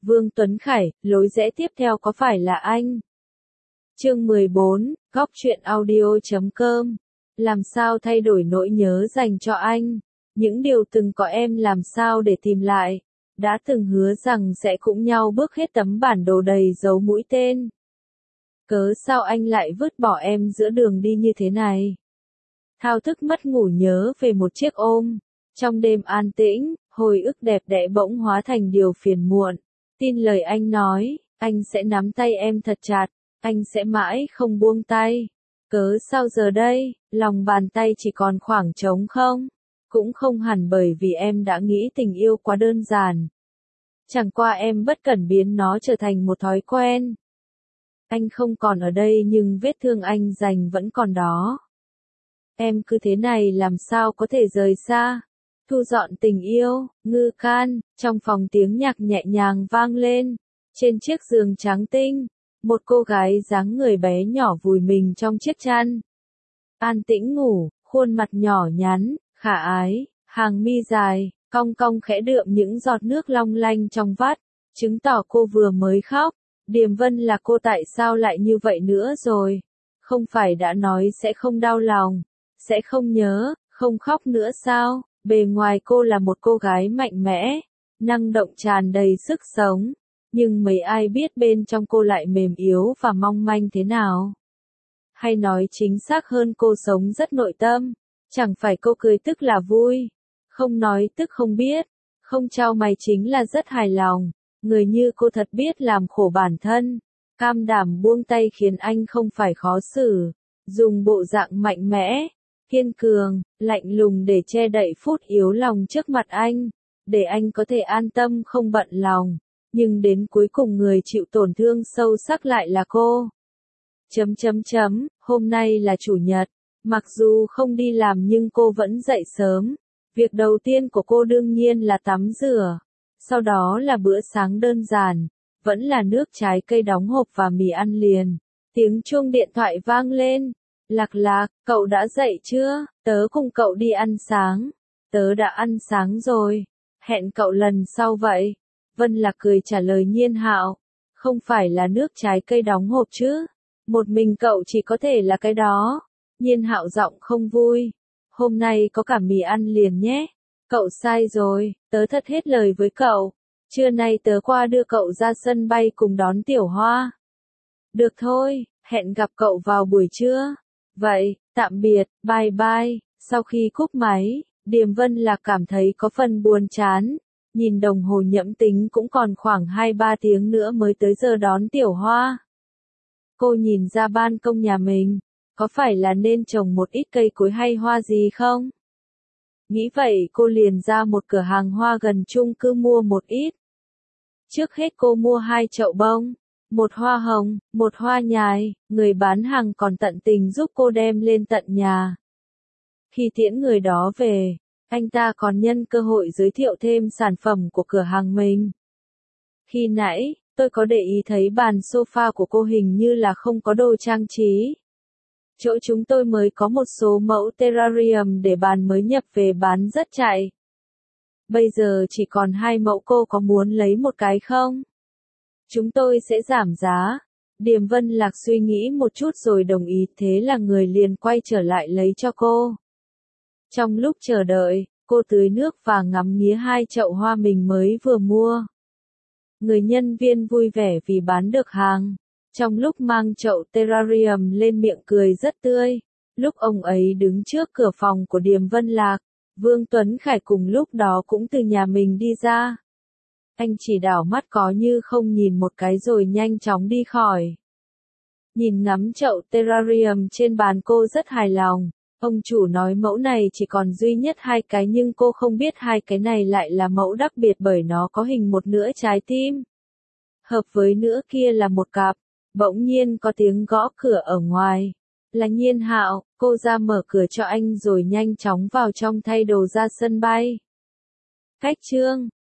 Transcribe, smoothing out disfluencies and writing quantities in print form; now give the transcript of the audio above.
Vương Tuấn Khải, lối rẽ tiếp theo có phải là anh? Chương 14, góc truyện audio.com. Làm sao thay đổi nỗi nhớ dành cho anh? Những điều từng có em làm sao để tìm lại? Đã từng hứa rằng sẽ cùng nhau bước hết tấm bản đồ đầy dấu mũi tên. Cớ sao anh lại vứt bỏ em giữa đường đi như thế này? Thao thức mất ngủ nhớ về một chiếc ôm. Trong đêm an tĩnh, hồi ức đẹp đẽ bỗng hóa thành điều phiền muộn. Tin lời anh nói, anh sẽ nắm tay em thật chặt, anh sẽ mãi không buông tay. Cớ sao giờ đây, lòng bàn tay chỉ còn khoảng trống không? Cũng không hẳn bởi vì em đã nghĩ tình yêu quá đơn giản. Chẳng qua em bất cẩn biến nó trở thành một thói quen. Anh không còn ở đây nhưng vết thương anh dành vẫn còn đó. Em cứ thế này làm sao có thể rời xa? Thu dọn tình yêu, ngư can, trong phòng tiếng nhạc nhẹ nhàng vang lên. Trên chiếc giường trắng tinh, một cô gái dáng người bé nhỏ vùi mình trong chiếc chăn. An tĩnh ngủ, khuôn mặt nhỏ nhắn, khả ái, hàng mi dài, cong cong khẽ đượm những giọt nước long lanh trong vắt, chứng tỏ cô vừa mới khóc. Điềm Vân là cô tại sao lại như vậy nữa rồi? Không phải đã nói sẽ không đau lòng, sẽ không nhớ, không khóc nữa sao? Bề ngoài cô là một cô gái mạnh mẽ, năng động tràn đầy sức sống, nhưng mấy ai biết bên trong cô lại mềm yếu và mong manh thế nào? Hay nói chính xác hơn cô sống rất nội tâm, chẳng phải cô cười tức là vui, không nói tức không biết, không chau mày chính là rất hài lòng. Người như cô thật biết làm khổ bản thân, cam đảm buông tay khiến anh không phải khó xử, dùng bộ dạng mạnh mẽ, kiên cường, lạnh lùng để che đậy phút yếu lòng trước mặt anh, để anh có thể an tâm không bận lòng, nhưng đến cuối cùng người chịu tổn thương sâu sắc lại là cô. Hôm nay là chủ nhật, mặc dù không đi làm nhưng cô vẫn dậy sớm, việc đầu tiên của cô đương nhiên là tắm rửa. Sau đó là bữa sáng đơn giản, vẫn là nước trái cây đóng hộp và mì ăn liền. Tiếng chuông điện thoại vang lên. Lạc Lạc, cậu đã dậy chưa? Tớ cùng cậu đi ăn sáng. Tớ đã ăn sáng rồi. Hẹn cậu lần sau vậy. Vân Lạc cười trả lời Nhiên Hạo. Không phải là nước trái cây đóng hộp chứ? Một mình cậu chỉ có thể là cái đó. Nhiên Hạo giọng không vui. Hôm nay có cả mì ăn liền nhé. Cậu sai rồi, tớ thật hết lời với cậu. Trưa nay tớ qua đưa cậu ra sân bay cùng đón Tiểu Hoa. Được thôi, hẹn gặp cậu vào buổi trưa. Vậy, tạm biệt, bye bye. Sau khi cúp máy, Điềm Vân Lạc cảm thấy có phần buồn chán. Nhìn đồng hồ nhẫm tính cũng còn khoảng 2-3 tiếng nữa mới tới giờ đón Tiểu Hoa. Cô nhìn ra ban công nhà mình, có phải là nên trồng một ít cây cối hay hoa gì không? Nghĩ vậy cô liền ra một cửa hàng hoa gần chung cư mua một ít. Trước hết cô mua 2 chậu bông, một hoa hồng, một hoa nhài, người bán hàng còn tận tình giúp cô đem lên tận nhà. Khi tiễn người đó về, anh ta còn nhân cơ hội giới thiệu thêm sản phẩm của cửa hàng mình. Khi nãy, tôi có để ý thấy bàn sofa của cô hình như là không có đồ trang trí. Chỗ chúng tôi mới có một số mẫu terrarium để bàn mới nhập về bán rất chạy. Bây giờ chỉ còn 2 mẫu, cô có muốn lấy một cái không? Chúng tôi sẽ giảm giá. Điềm Vân Lạc suy nghĩ một chút rồi đồng ý, thế là người liền quay trở lại lấy cho cô. Trong lúc chờ đợi, cô tưới nước và ngắm nghía 2 chậu hoa mình mới vừa mua. Người nhân viên vui vẻ vì bán được hàng. Trong lúc mang chậu terrarium lên miệng cười rất tươi. Lúc ông ấy đứng trước cửa phòng của Điềm Vân Lạc, Vương Tuấn Khải cùng lúc đó cũng từ nhà mình đi ra. Anh chỉ đảo mắt có như không nhìn một cái rồi nhanh chóng đi khỏi. Nhìn ngắm chậu terrarium trên bàn cô rất hài lòng. Ông chủ nói mẫu này chỉ còn duy nhất 2 cái nhưng cô không biết 2 cái này lại là mẫu đặc biệt bởi nó có hình một nửa trái tim. Hợp với nửa kia là một cặp. Bỗng nhiên có tiếng gõ cửa ở ngoài. Là Nhiên Hạo, cô ra mở cửa cho anh rồi nhanh chóng vào trong thay đồ ra sân bay. Cách chương